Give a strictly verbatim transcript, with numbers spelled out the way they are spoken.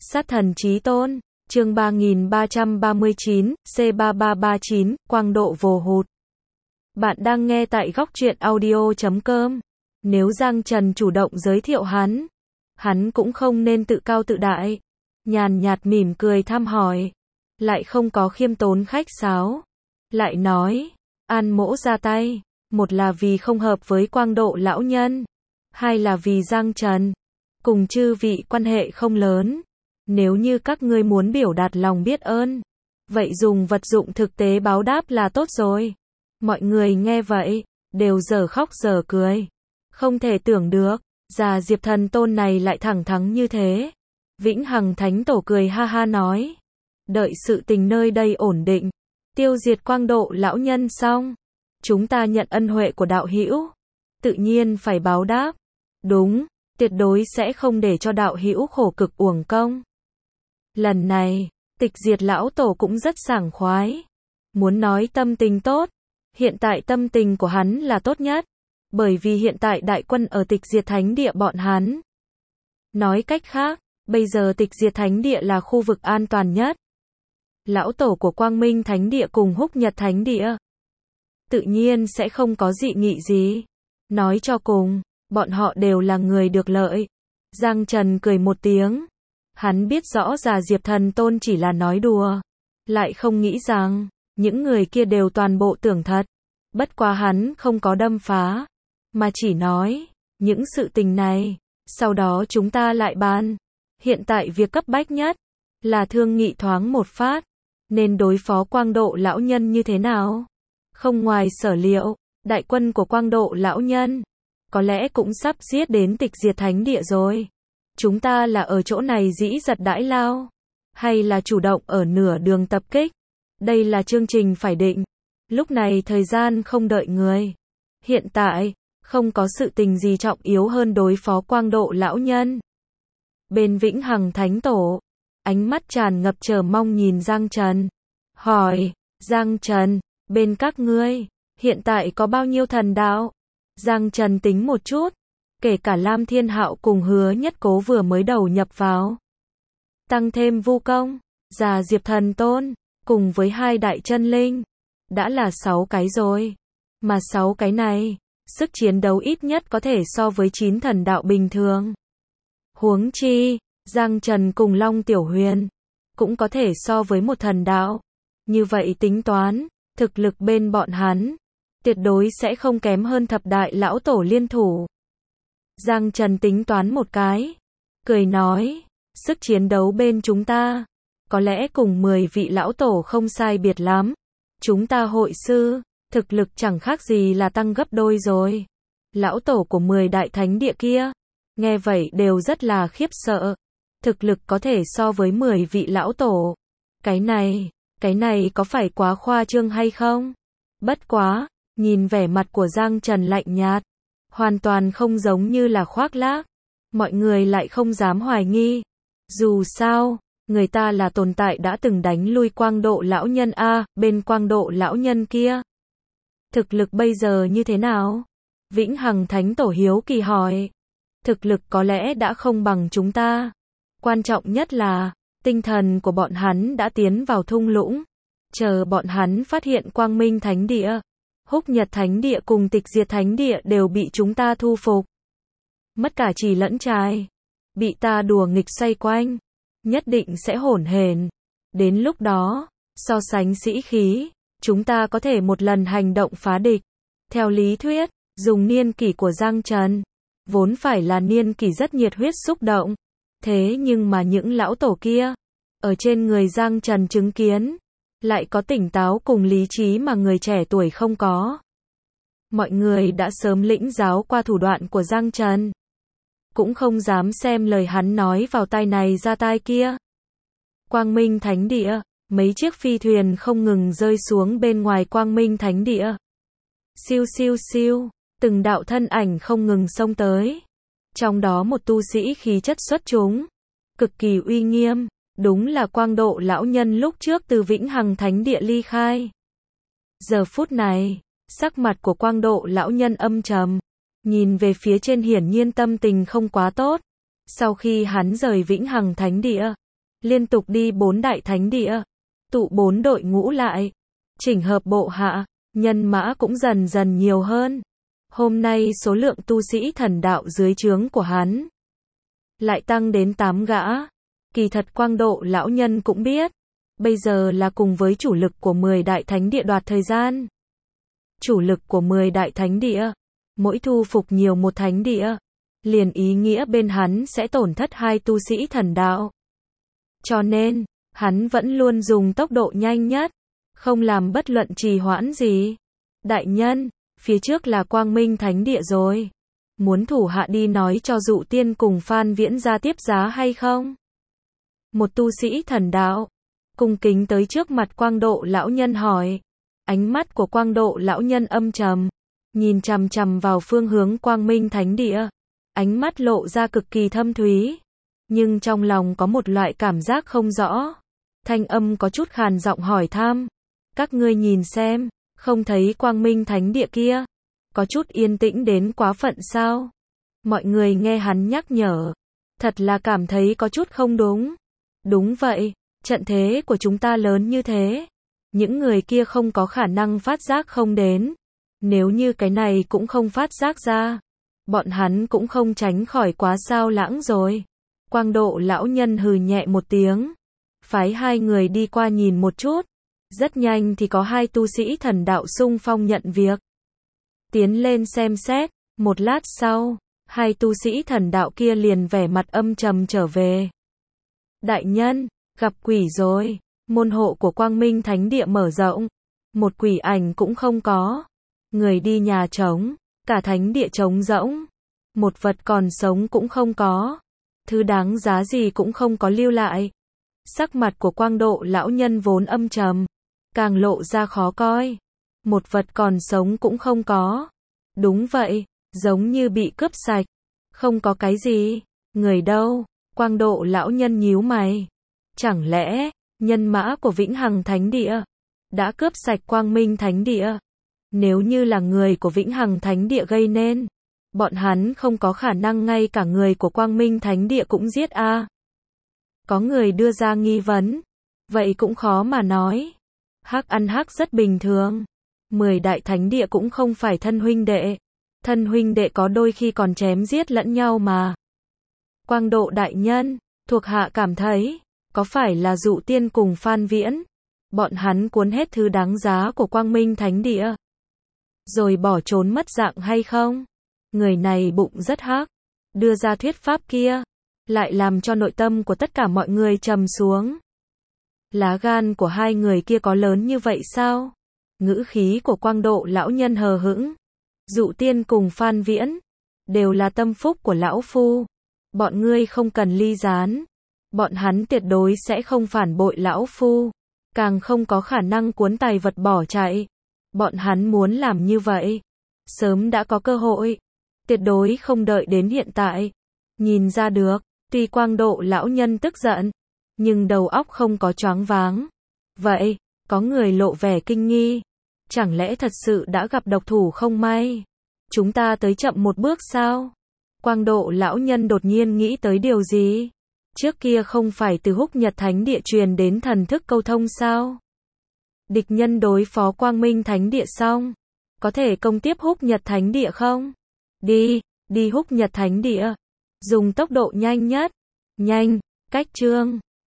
Sát thần chí tôn, chương ba nghìn ba trăm ba mươi chín, C ba ba ba chín, quang độ vồ hụt. Bạn đang nghe tại góc truyện audio chấm com. Nếu Giang Trần chủ động giới thiệu hắn, hắn cũng không nên tự cao tự đại. Nhàn nhạt mỉm cười thăm hỏi, lại không có khiêm tốn khách sáo. Lại nói, An Mỗ ra tay, một là vì không hợp với quang độ lão nhân, hai là vì Giang Trần cùng chư vị quan hệ không lớn. Nếu như các ngươi muốn biểu đạt lòng biết ơn, vậy dùng vật dụng thực tế báo đáp là tốt rồi. Mọi người nghe vậy, đều dở khóc dở cười. Không thể tưởng được, già Diệp Thần Tôn này lại thẳng thắn như thế. Vĩnh Hằng Thánh Tổ cười ha ha nói, đợi sự tình nơi đây ổn định, tiêu diệt quang độ lão nhân xong, chúng ta nhận ân huệ của đạo hữu, tự nhiên phải báo đáp. Đúng, tuyệt đối sẽ không để cho đạo hữu khổ cực uổng công. Lần này, Tịch Diệt lão tổ cũng rất sảng khoái. Muốn nói tâm tình tốt, hiện tại tâm tình của hắn là tốt nhất, bởi vì hiện tại đại quân ở Tịch Diệt Thánh Địa bọn hắn. Nói cách khác, bây giờ Tịch Diệt Thánh Địa là khu vực an toàn nhất. Lão tổ của Quang Minh Thánh Địa cùng Húc Nhật Thánh Địa tự nhiên sẽ không có dị nghị gì. Nói cho cùng, bọn họ đều là người được lợi. Giang Trần cười một tiếng. Hắn biết rõ già Diệp Thần Tôn chỉ là nói đùa, lại không nghĩ rằng những người kia đều toàn bộ tưởng thật. Bất quá hắn không có đâm phá, mà chỉ nói, những sự tình này, sau đó chúng ta lại bàn. Hiện tại việc cấp bách nhất là thương nghị thoáng một phát, nên đối phó quang độ lão nhân như thế nào. Không ngoài sở liệu, đại quân của quang độ lão nhân có lẽ cũng sắp giết đến Tịch Diệt Thánh Địa rồi. Chúng ta là ở chỗ này dĩ giật đãi lao, hay là chủ động ở nửa đường tập kích? Đây là chương trình phải định. Lúc này thời gian không đợi người. Hiện tại, không có sự tình gì trọng yếu hơn đối phó quang độ lão nhân. Bên Vĩnh Hằng Thánh Tổ, ánh mắt tràn ngập chờ mong nhìn Giang Trần. Hỏi, Giang Trần, bên các ngươi, hiện tại có bao nhiêu thần đạo? Giang Trần tính một chút. Kể cả Lam Thiên Hạo cùng Hứa Nhất Cố vừa mới đầu nhập vào. Tăng thêm Vu Công, già Diệp Thần Tôn, cùng với hai đại chân linh. Đã là sáu cái rồi. Mà sáu cái này, sức chiến đấu ít nhất có thể so với chín thần đạo bình thường. Huống chi, Giang Trần cùng Long Tiểu Huyền, cũng có thể so với một thần đạo. Như vậy tính toán, thực lực bên bọn hắn, tuyệt đối sẽ không kém hơn thập đại lão tổ liên thủ. Giang Trần tính toán một cái, cười nói, sức chiến đấu bên chúng ta, có lẽ cùng mười vị lão tổ không sai biệt lắm. Chúng ta hội sư, thực lực chẳng khác gì là tăng gấp đôi rồi. Lão tổ của mười đại thánh địa kia, nghe vậy đều rất là khiếp sợ. Thực lực có thể so với mười vị lão tổ. Cái này, cái này có phải quá khoa trương hay không? Bất quá, nhìn vẻ mặt của Giang Trần lạnh nhạt, hoàn toàn không giống như là khoác lác. Mọi người lại không dám hoài nghi. Dù sao, người ta là tồn tại đã từng đánh lui quang độ lão nhân A, bên quang độ lão nhân kia. Thực lực bây giờ như thế nào? Vĩnh Hằng Thánh Tổ hiếu kỳ hỏi. Thực lực có lẽ đã không bằng chúng ta. Quan trọng nhất là, tinh thần của bọn hắn đã tiến vào thung lũng. Chờ bọn hắn phát hiện Quang Minh Thánh Địa, Húc Nhật Thánh Địa cùng Tịch Diệt Thánh Địa đều bị chúng ta thu phục. Mất cả trì lẫn trai. Bị ta đùa nghịch xoay quanh. Nhất định sẽ hỗn hển. Đến lúc đó, so sánh sĩ khí, chúng ta có thể một lần hành động phá địch. Theo lý thuyết, dùng niên kỷ của Giang Trần, vốn phải là niên kỷ rất nhiệt huyết xúc động. Thế nhưng mà những lão tổ kia, ở trên người Giang Trần chứng kiến, lại có tỉnh táo cùng lý trí mà người trẻ tuổi không có. Mọi người đã sớm lĩnh giáo qua thủ đoạn của Giang Trần, cũng không dám xem lời hắn nói vào tai này ra tai kia. Quang Minh Thánh Địa, mấy chiếc phi thuyền không ngừng rơi xuống bên ngoài Quang Minh Thánh Địa. Siêu siêu siêu, từng đạo thân ảnh không ngừng xông tới. Trong đó một tu sĩ khí chất xuất chúng, cực kỳ uy nghiêm. Đúng là quang độ lão nhân lúc trước từ Vĩnh Hằng Thánh Địa ly khai. Giờ phút này, sắc mặt của quang độ lão nhân âm trầm, nhìn về phía trên hiển nhiên tâm tình không quá tốt. Sau khi hắn rời Vĩnh Hằng Thánh Địa, liên tục đi bốn đại thánh địa, tụ bốn đội ngũ lại, chỉnh hợp bộ hạ, nhân mã cũng dần dần nhiều hơn. Hôm nay số lượng tu sĩ thần đạo dưới trướng của hắn lại tăng đến tám gã. Kỳ thật Quang Độ lão nhân cũng biết, bây giờ là cùng với chủ lực của mười đại thánh địa đoạt thời gian. Chủ lực của mười đại thánh địa, mỗi thu phục nhiều một thánh địa, liền ý nghĩa bên hắn sẽ tổn thất hai tu sĩ thần đạo. Cho nên, hắn vẫn luôn dùng tốc độ nhanh nhất, không làm bất luận trì hoãn gì. Đại nhân, phía trước là Quang Minh Thánh Địa rồi. Muốn thủ hạ đi nói cho Dụ Tiên cùng Phan Viễn ra tiếp giá hay không? Một tu sĩ thần đạo, cung kính tới trước mặt Quang Độ lão nhân hỏi. Ánh mắt của Quang Độ lão nhân âm trầm, nhìn chằm chằm vào phương hướng Quang Minh Thánh Địa. Ánh mắt lộ ra cực kỳ thâm thúy, nhưng trong lòng có một loại cảm giác không rõ. Thanh âm có chút khàn giọng hỏi thăm. Các ngươi nhìn xem, không thấy Quang Minh Thánh Địa kia, có chút yên tĩnh đến quá phận sao? Mọi người nghe hắn nhắc nhở, thật là cảm thấy có chút không đúng. Đúng vậy, trận thế của chúng ta lớn như thế, những người kia không có khả năng phát giác không đến. Nếu như cái này cũng không phát giác ra, bọn hắn cũng không tránh khỏi quá sao lãng rồi. Quang Độ lão nhân hừ nhẹ một tiếng, phái hai người đi qua nhìn một chút. Rất nhanh thì có hai tu sĩ thần đạo xung phong nhận việc. Tiến lên xem xét, một lát sau, hai tu sĩ thần đạo kia liền vẻ mặt âm trầm trở về. Đại nhân, gặp quỷ rồi, môn hộ của Quang Minh Thánh Địa mở rộng, một quỷ ảnh cũng không có. Người đi nhà trống, cả thánh địa trống rỗng, một vật còn sống cũng không có. Thứ đáng giá gì cũng không có lưu lại. Sắc mặt của Quang Độ lão nhân vốn âm trầm, càng lộ ra khó coi. Một vật còn sống cũng không có. Đúng vậy, giống như bị cướp sạch. Không có cái gì. Người đâu? Quang Độ lão nhân nhíu mày. Chẳng lẽ, nhân mã của Vĩnh Hằng Thánh Địa đã cướp sạch Quang Minh Thánh Địa? Nếu như là người của Vĩnh Hằng Thánh Địa gây nên, bọn hắn không có khả năng ngay cả người của Quang Minh Thánh Địa cũng giết a. À. Có người đưa ra nghi vấn. Vậy cũng khó mà nói. Hắc ăn hắc rất bình thường. Mười đại thánh địa cũng không phải thân huynh đệ. Thân huynh đệ có đôi khi còn chém giết lẫn nhau mà. Quang Độ đại nhân, thuộc hạ cảm thấy, có phải là Dụ Tiên cùng Phan Viễn, bọn hắn cuốn hết thứ đáng giá của Quang Minh Thánh Địa, rồi bỏ trốn mất dạng hay không? Người này bụng rất hắc, đưa ra thuyết pháp kia, lại làm cho nội tâm của tất cả mọi người trầm xuống. Lá gan của hai người kia có lớn như vậy sao? Ngữ khí của Quang Độ lão nhân hờ hững. Dụ Tiên cùng Phan Viễn đều là tâm phúc của lão phu, bọn ngươi không cần ly gián. Bọn hắn tuyệt đối sẽ không phản bội lão phu, càng không có khả năng cuốn tài vật bỏ chạy. Bọn hắn muốn làm như vậy, sớm đã có cơ hội, tuyệt đối không đợi đến hiện tại. Nhìn ra được, tuy Quang Độ lão nhân tức giận, nhưng đầu óc không có choáng váng. Vậy, có người lộ vẻ kinh nghi. Chẳng lẽ thật sự đã gặp độc thủ không may? Chúng ta tới chậm một bước sao? Quang Độ lão nhân đột nhiên nghĩ tới điều gì? Trước kia không phải từ Húc Nhật Thánh Địa truyền đến thần thức câu thông sao? Địch nhân đối phó Quang Minh Thánh Địa xong, có thể công tiếp Húc Nhật Thánh Địa không? Đi, đi Húc Nhật Thánh Địa. Dùng tốc độ nhanh nhất. Nhanh, cách chương.